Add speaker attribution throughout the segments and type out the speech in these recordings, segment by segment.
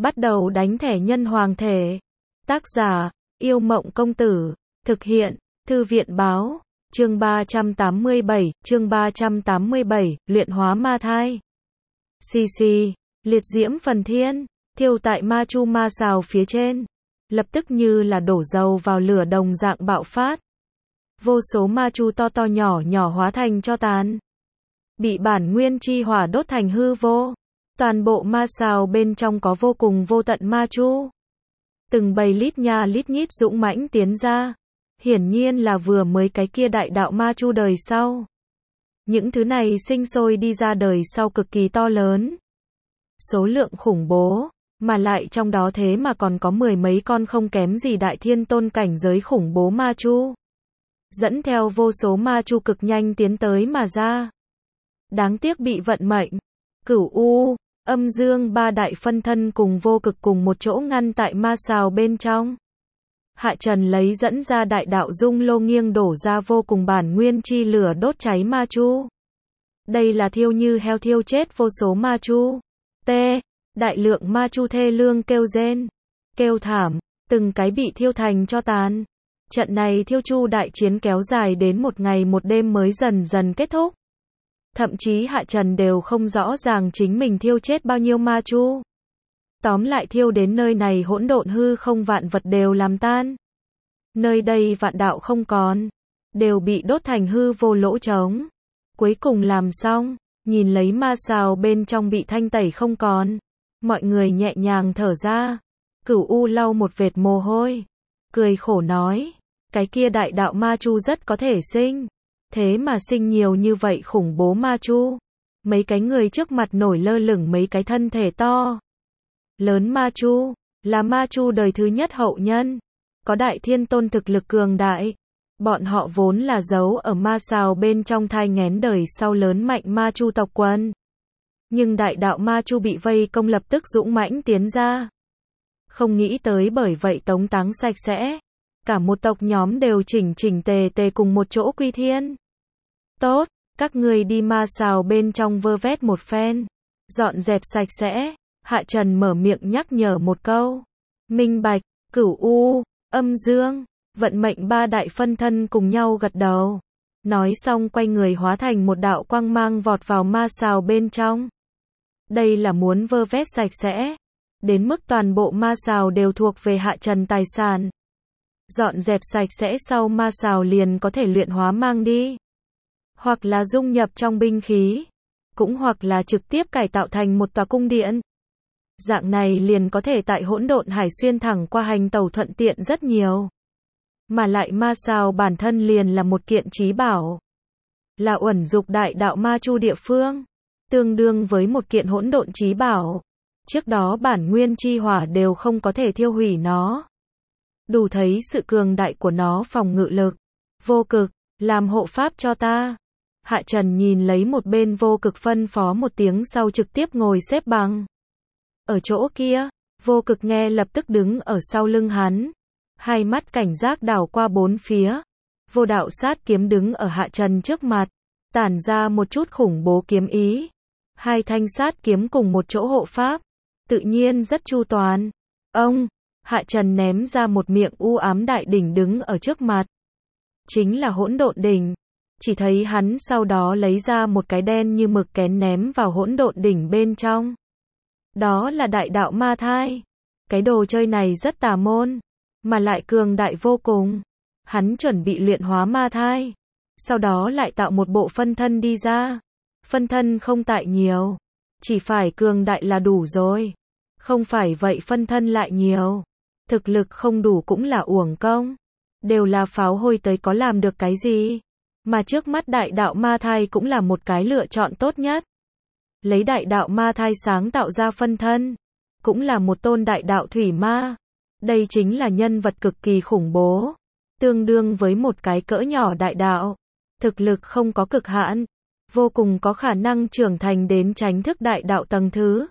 Speaker 1: Bắt đầu đánh thẻ nhân hoàng thể. Tác giả, Yêu Mộng Công Tử. Thực hiện, Thư viện Báo. Chương 387, luyện hóa ma thai. Xì, liệt diễm phần thiên, thiêu tại ma chu ma sào phía trên. Lập tức như là đổ dầu vào lửa đồng dạng bạo phát. Vô số ma chu to to nhỏ nhỏ hóa thành tro tàn. Bị bản nguyên chi hỏa đốt thành hư vô. Toàn bộ ma sào bên trong có vô cùng vô tận ma chu. Từng bầy lít nha lít nhít dũng mãnh tiến ra. Hiển nhiên là vừa mới cái kia đại đạo ma chu đời sau. Những thứ này sinh sôi đi ra đời sau cực kỳ to lớn. Số lượng khủng bố, mà lại trong đó thế mà còn có mười mấy con không kém gì đại thiên tôn cảnh giới khủng bố ma chu. Dẫn theo vô số ma chu cực nhanh tiến tới mà ra. Đáng tiếc bị vận mệnh. Cửu U, Âm Dương ba đại phân thân cùng vô cực cùng một chỗ ngăn tại ma sào bên trong. Hạ Trần lấy dẫn ra đại đạo dung lô nghiêng đổ ra vô cùng bản nguyên chi lửa đốt cháy ma chu. Đây là thiêu như heo thiêu chết vô số ma chu. Đại lượng ma chu thê lương kêu rên, kêu thảm, từng cái bị thiêu thành tro tàn. Trận này thiêu chu đại chiến kéo dài đến một ngày một đêm mới dần dần kết thúc. Thậm chí Hạ Trần đều không rõ ràng chính mình thiêu chết bao nhiêu ma chu. Tóm lại thiêu đến nơi này hỗn độn hư không vạn vật đều làm tan. Nơi đây vạn đạo không còn, đều bị đốt thành hư vô lỗ trống. Cuối cùng làm xong, nhìn lấy ma sào bên trong bị thanh tẩy không còn. Mọi người nhẹ nhàng thở ra. Cửu U lau một vệt mồ hôi, cười khổ nói, cái kia đại đạo ma chu rất có thể sinh. Thế mà sinh nhiều như vậy khủng bố ma chu. Mấy cái người trước mặt nổi lơ lửng mấy cái thân thể to lớn ma chu, là ma chu đời thứ nhất hậu nhân. Có đại thiên tôn thực lực cường đại. Bọn họ vốn là giấu ở ma sào bên trong thai nghén đời sau lớn mạnh ma chu tộc quần. Nhưng đại đạo ma chu bị vây công lập tức dũng mãnh tiến ra. Không nghĩ tới bởi vậy tống táng sạch sẽ. Cả một tộc nhóm đều chỉnh tề cùng một chỗ quy thiên. Tốt, các ngươi đi ma sào bên trong vơ vét một phen. Dọn dẹp sạch sẽ. Hạ Trần mở miệng nhắc nhở một câu. Minh Bạch, Cửu U, Âm Dương, vận mệnh ba đại phân thân cùng nhau gật đầu. Nói xong quay người hóa thành một đạo quang mang vọt vào ma sào bên trong. Đây là muốn vơ vét sạch sẽ. Đến mức toàn bộ ma sào đều thuộc về Hạ Trần tài sản. Dọn dẹp sạch sẽ sau ma sào liền có thể luyện hóa mang đi. Hoặc là dung nhập trong binh khí. Cũng hoặc là trực tiếp cải tạo thành một tòa cung điện. Dạng này liền có thể tại hỗn độn hải xuyên thẳng qua hành tẩu thuận tiện rất nhiều. Mà lại ma sào bản thân liền là một kiện trí bảo. Là uẩn dục đại đạo ma chu địa phương. Tương đương với một kiện hỗn độn trí bảo. Trước đó bản nguyên chi hỏa đều không có thể thiêu hủy nó. Đủ thấy sự cường đại của nó phòng ngự lực. Vô cực, làm hộ pháp cho ta. Hạ Trần nhìn lấy một bên vô cực phân phó một tiếng sau trực tiếp ngồi xếp bằng. Ở chỗ kia, vô cực nghe lập tức đứng ở sau lưng hắn. Hai mắt cảnh giác đảo qua bốn phía. Vô đạo sát kiếm đứng ở Hạ Trần trước mặt. Tản ra một chút khủng bố kiếm ý. Hai thanh sát kiếm cùng một chỗ hộ pháp. Tự nhiên rất chu toàn. Ông, Hạ Trần ném ra một miệng u ám đại đỉnh đứng ở trước mặt. Chính là hỗn độn đỉnh. Chỉ thấy hắn sau đó lấy ra một cái đen như mực kén ném vào hỗn độn đỉnh bên trong. Đó là đại đạo ma thai. Cái đồ chơi này rất tà môn, mà lại cường đại vô cùng. Hắn chuẩn bị luyện hóa ma thai. Sau đó lại tạo một bộ phân thân đi ra. Phân thân không tại nhiều. Chỉ phải cường đại là đủ rồi. Không phải vậy phân thân lại nhiều. Thực lực không đủ cũng là uổng công. Đều là pháo hôi tới có làm được cái gì. Mà trước mắt đại đạo ma thai cũng là một cái lựa chọn tốt nhất. Lấy đại đạo ma thai sáng tạo ra phân thân. Cũng là một tôn đại đạo thủy ma. Đây chính là nhân vật cực kỳ khủng bố. Tương đương với một cái cỡ nhỏ đại đạo. Thực lực không có cực hạn. Vô cùng có khả năng trưởng thành đến chánh thức đại đạo tầng thứ.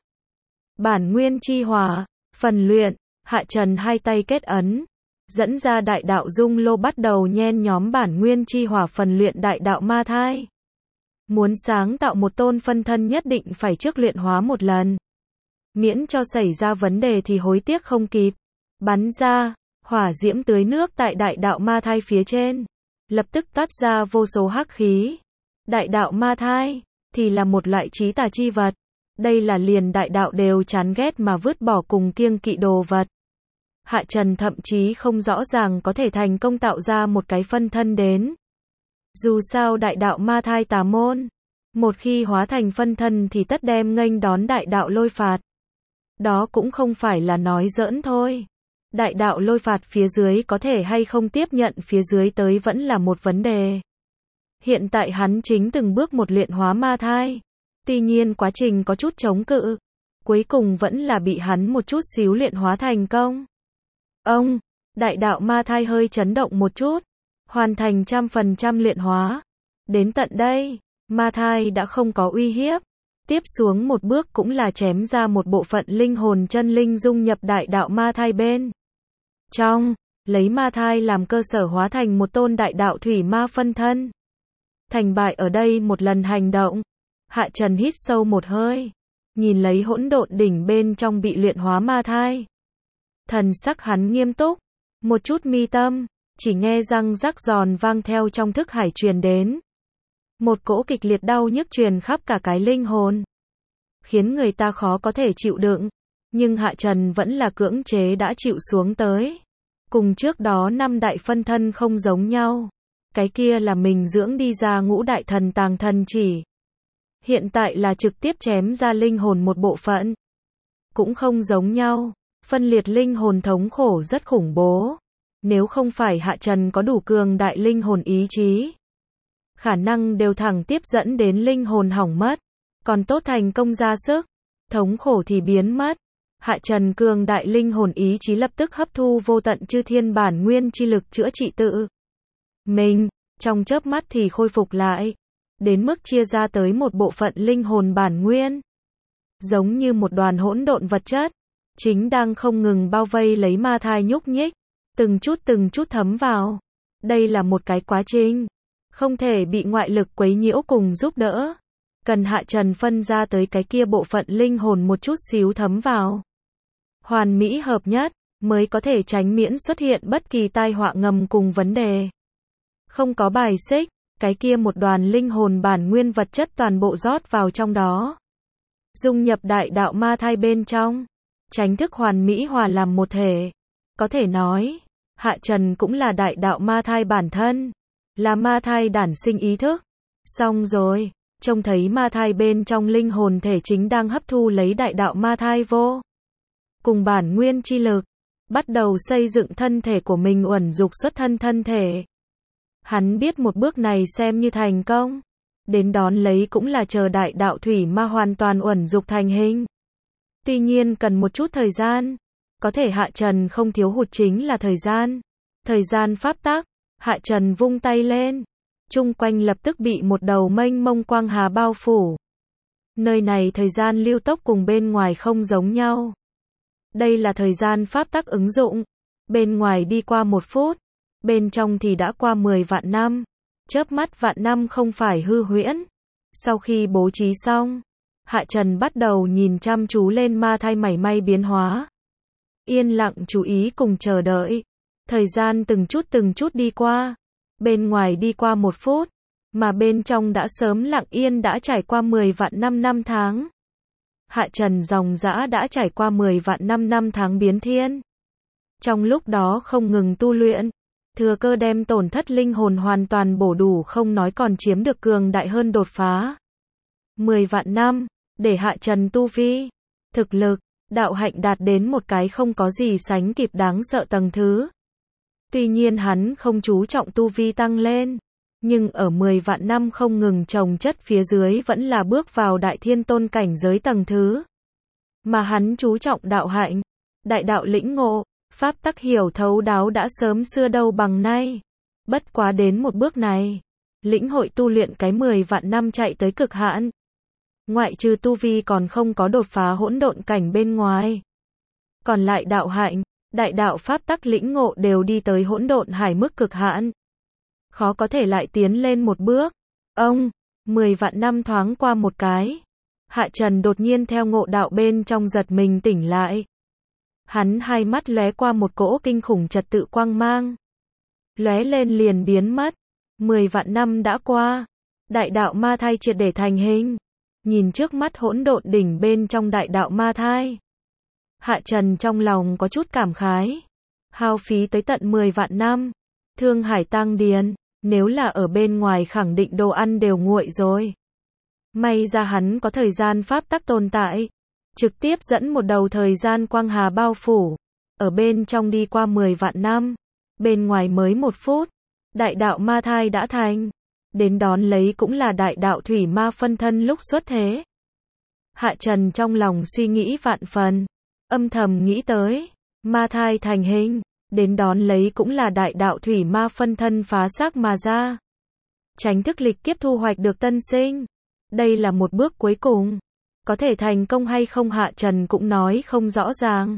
Speaker 1: Bản nguyên chi hỏa, phần luyện, Hạ Trần hai tay kết ấn. Dẫn ra đại đạo dung lô bắt đầu nhen nhóm bản nguyên chi hỏa phần luyện đại đạo ma thai. Muốn sáng tạo một tôn phân thân nhất định phải trước luyện hóa một lần. miễn cho xảy ra vấn đề thì hối tiếc không kịp. Bắn ra, hỏa diễm tưới nước tại đại đạo ma thai phía trên, lập tức toát ra vô số hắc khí. Đại đạo ma thai thì là một loại trí tà chi vật. Đây là liền đại đạo đều chán ghét mà vứt bỏ cùng kiêng kỵ đồ vật. Hạ Trần thậm chí không rõ ràng có thể thành công tạo ra một cái phân thân đến. Dù sao đại đạo ma thai tà môn, một khi hóa thành phân thân thì tất đem nghênh đón đại đạo lôi phạt. Đó cũng không phải là nói giỡn thôi. Đại đạo lôi phạt phía dưới có thể hay không tiếp nhận phía dưới tới vẫn là một vấn đề. Hiện tại hắn chính từng bước một luyện hóa ma thai. Tuy nhiên quá trình có chút chống cự. Cuối cùng vẫn là bị hắn một chút xíu luyện hóa thành công. Đại đạo ma thai hơi chấn động một chút. Hoàn thành 100% luyện hóa. Đến tận đây, ma thai đã không có uy hiếp. Tiếp xuống một bước cũng là chém ra một bộ phận linh hồn chân linh dung nhập đại đạo ma thai bên trong, lấy ma thai làm cơ sở hóa thành một tôn đại đạo thủy ma phân thân. Thành bại ở đây một lần hành động. Hạ Trần hít sâu một hơi, nhìn lấy hỗn độn đỉnh bên trong bị luyện hóa ma thai. Thần sắc hắn nghiêm túc, một chút mi tâm, chỉ nghe răng rắc giòn vang theo trong thức hải truyền đến. Một cỗ kịch liệt đau nhức truyền khắp cả cái linh hồn, khiến người ta khó có thể chịu đựng, nhưng Hạ Trần vẫn là cưỡng chế đã chịu xuống tới. Cùng trước đó 5 đại phân thân không giống nhau, cái kia là mình dưỡng đi ra ngũ đại thần tàng thần chỉ. Hiện tại là trực tiếp chém ra linh hồn một bộ phận. Cũng không giống nhau, phân liệt linh hồn thống khổ rất khủng bố. Nếu không phải Hạ Trần có đủ cường đại linh hồn ý chí, khả năng đều thẳng tiếp dẫn đến linh hồn hỏng mất. Còn tốt thành công ra sức, thống khổ thì biến mất. Hạ Trần cường đại linh hồn ý chí lập tức hấp thu vô tận chư thiên bản nguyên chi lực chữa trị tự mình, trong chớp mắt thì khôi phục lại, đến mức chia ra tới một bộ phận linh hồn bản nguyên. Giống như một đoàn hỗn độn vật chất, chính đang không ngừng bao vây lấy ma thai nhúc nhích, từng chút thấm vào. Đây là một cái quá trình, không thể bị ngoại lực quấy nhiễu cùng giúp đỡ. Cần Hạ Trần phân ra tới cái kia bộ phận linh hồn một chút xíu thấm vào. Hoàn mỹ hợp nhất, mới có thể tránh miễn xuất hiện bất kỳ tai họa ngầm cùng vấn đề. Không có bài xích, cái kia một đoàn linh hồn bản nguyên vật chất toàn bộ rót vào trong đó. Dung nhập đại đạo ma thai bên trong, tránh thức hoàn mỹ hòa làm một thể. Có thể nói, Hạ Trần cũng là đại đạo ma thai bản thân, là ma thai đản sinh ý thức. Xong rồi, trông thấy ma thai bên trong linh hồn thể chính đang hấp thu lấy đại đạo ma thai vô cùng bản nguyên chi lực, bắt đầu xây dựng thân thể của mình uẩn dục xuất thân thể. Hắn biết một bước này xem như thành công, đến đón lấy cũng là chờ đại đạo thủy ma hoàn toàn uẩn dục thành hình. Tuy nhiên cần một chút thời gian, có thể Hạ Trần không thiếu hụt chính là thời gian. Thời gian pháp tắc, Hạ Trần vung tay lên, chung quanh lập tức bị một đầu mênh mông quang hà bao phủ. Nơi này thời gian lưu tốc cùng bên ngoài không giống nhau. Đây là thời gian pháp tắc ứng dụng, bên ngoài đi qua 1 phút, bên trong thì đã qua 10 vạn năm. Chớp mắt vạn năm không phải hư huyễn. Sau khi bố trí xong, Hạ Trần bắt đầu nhìn chăm chú lên ma thai mảy may biến hóa. Yên lặng chú ý cùng chờ đợi. Thời gian từng chút đi qua. Bên ngoài đi qua 1 phút, mà bên trong đã sớm lặng yên đã trải qua 10 vạn năm tháng. Hạ Trần dòng dã đã trải qua 10 vạn năm tháng biến thiên. Trong lúc đó không ngừng tu luyện, thừa cơ đem tổn thất linh hồn hoàn toàn bổ đủ không nói còn chiếm được cường đại hơn đột phá. 10 vạn năm, để Hạ Trần tu vi, thực lực, đạo hạnh đạt đến một cái không có gì sánh kịp đáng sợ tầng thứ. Tuy nhiên hắn không chú trọng tu vi tăng lên, nhưng ở 10 vạn năm không ngừng chồng chất phía dưới vẫn là bước vào đại thiên tôn cảnh giới tầng thứ. Mà hắn chú trọng đạo hạnh, đại đạo lĩnh ngộ, pháp tắc hiểu thấu đáo đã sớm xưa đâu bằng nay. Bất quá đến một bước này, lĩnh hội tu luyện cái 10 vạn năm chạy tới cực hạn. Ngoại trừ tu vi còn không có đột phá hỗn độn cảnh bên ngoài. Còn lại đạo hạnh, đại đạo pháp tắc lĩnh ngộ đều đi tới hỗn độn hải mức cực hạn. Khó có thể lại tiến lên một bước. 10 vạn năm thoáng qua một cái. Hạ Trần đột nhiên theo ngộ đạo bên trong giật mình tỉnh lại. Hắn hai mắt lóe qua một cỗ kinh khủng trật tự quang mang. Lóe lên liền biến mất. 10 vạn năm đã qua. Đại đạo ma thai triệt để thành hình. Nhìn trước mắt hỗn độn đỉnh bên trong đại đạo ma thai. Hạ Trần trong lòng có chút cảm khái. Hao phí tới tận 10 vạn năm. Thương hải tăng điền. Nếu là ở bên ngoài khẳng định đồ ăn đều nguội rồi. May ra hắn có thời gian pháp tắc tồn tại. Trực tiếp dẫn một đầu thời gian quang hà bao phủ. Ở bên trong đi qua 10 vạn năm. Bên ngoài mới 1 phút. Đại đạo ma thai đã thành. Đến đón lấy cũng là đại đạo thủy ma phân thân lúc xuất thế. Hạ Trần trong lòng suy nghĩ vạn phần. Âm thầm nghĩ tới. Ma thai thành hình. Đến đón lấy cũng là đại đạo thủy ma phân thân phá xác mà ra. Tránh thức lịch kiếp thu hoạch được tân sinh. Đây là một bước cuối cùng. Có thể thành công hay không Hạ Trần cũng nói không rõ ràng.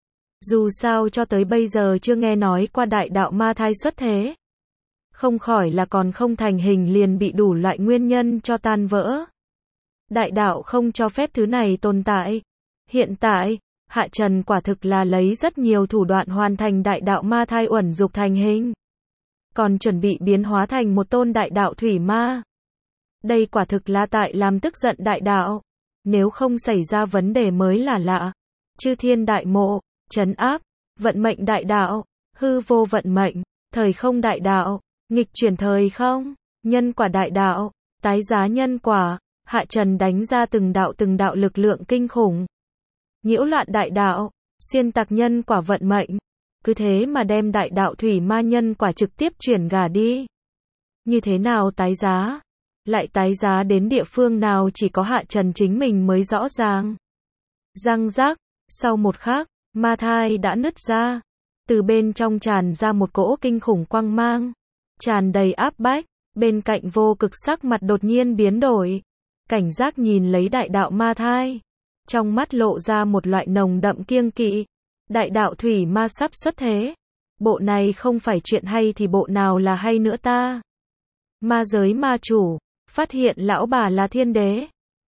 Speaker 1: Dù sao cho tới bây giờ chưa nghe nói qua đại đạo ma thai xuất thế. Không khỏi là còn không thành hình liền bị đủ loại nguyên nhân cho tan vỡ. Đại đạo không cho phép thứ này tồn tại. Hiện tại, Hạ Trần quả thực là lấy rất nhiều thủ đoạn hoàn thành đại đạo ma thai uẩn dục thành hình. Còn chuẩn bị biến hóa thành một tôn đại đạo thủy ma. Đây quả thực là tại làm tức giận đại đạo. Nếu không xảy ra vấn đề mới là lạ. Chư thiên đại mộ, trấn áp, vận mệnh đại đạo, hư vô vận mệnh, thời không đại đạo, nghịch chuyển thời không, nhân quả đại đạo, tái giá nhân quả. Hạ Trần đánh ra từng đạo lực lượng kinh khủng. Nhiễu loạn đại đạo, xuyên tạc nhân quả vận mệnh. Cứ thế mà đem đại đạo thủy ma nhân quả trực tiếp chuyển gả đi. Như thế nào tái giá? Lại tái giá đến địa phương nào chỉ có Hạ Trần chính mình mới rõ ràng. Răng rác, sau một khắc, ma thai đã nứt ra. Từ bên trong tràn ra một cỗ kinh khủng quang mang. Tràn đầy áp bách, bên cạnh vô cực sắc mặt đột nhiên biến đổi. Cảnh giác nhìn lấy đại đạo ma thai. Trong mắt lộ ra một loại nồng đậm kiêng kỵ. Đại đạo thủy ma sắp xuất thế. Bộ này không phải chuyện hay thì bộ nào là hay nữa ta? Ma giới ma chủ, phát hiện lão bà là thiên đế.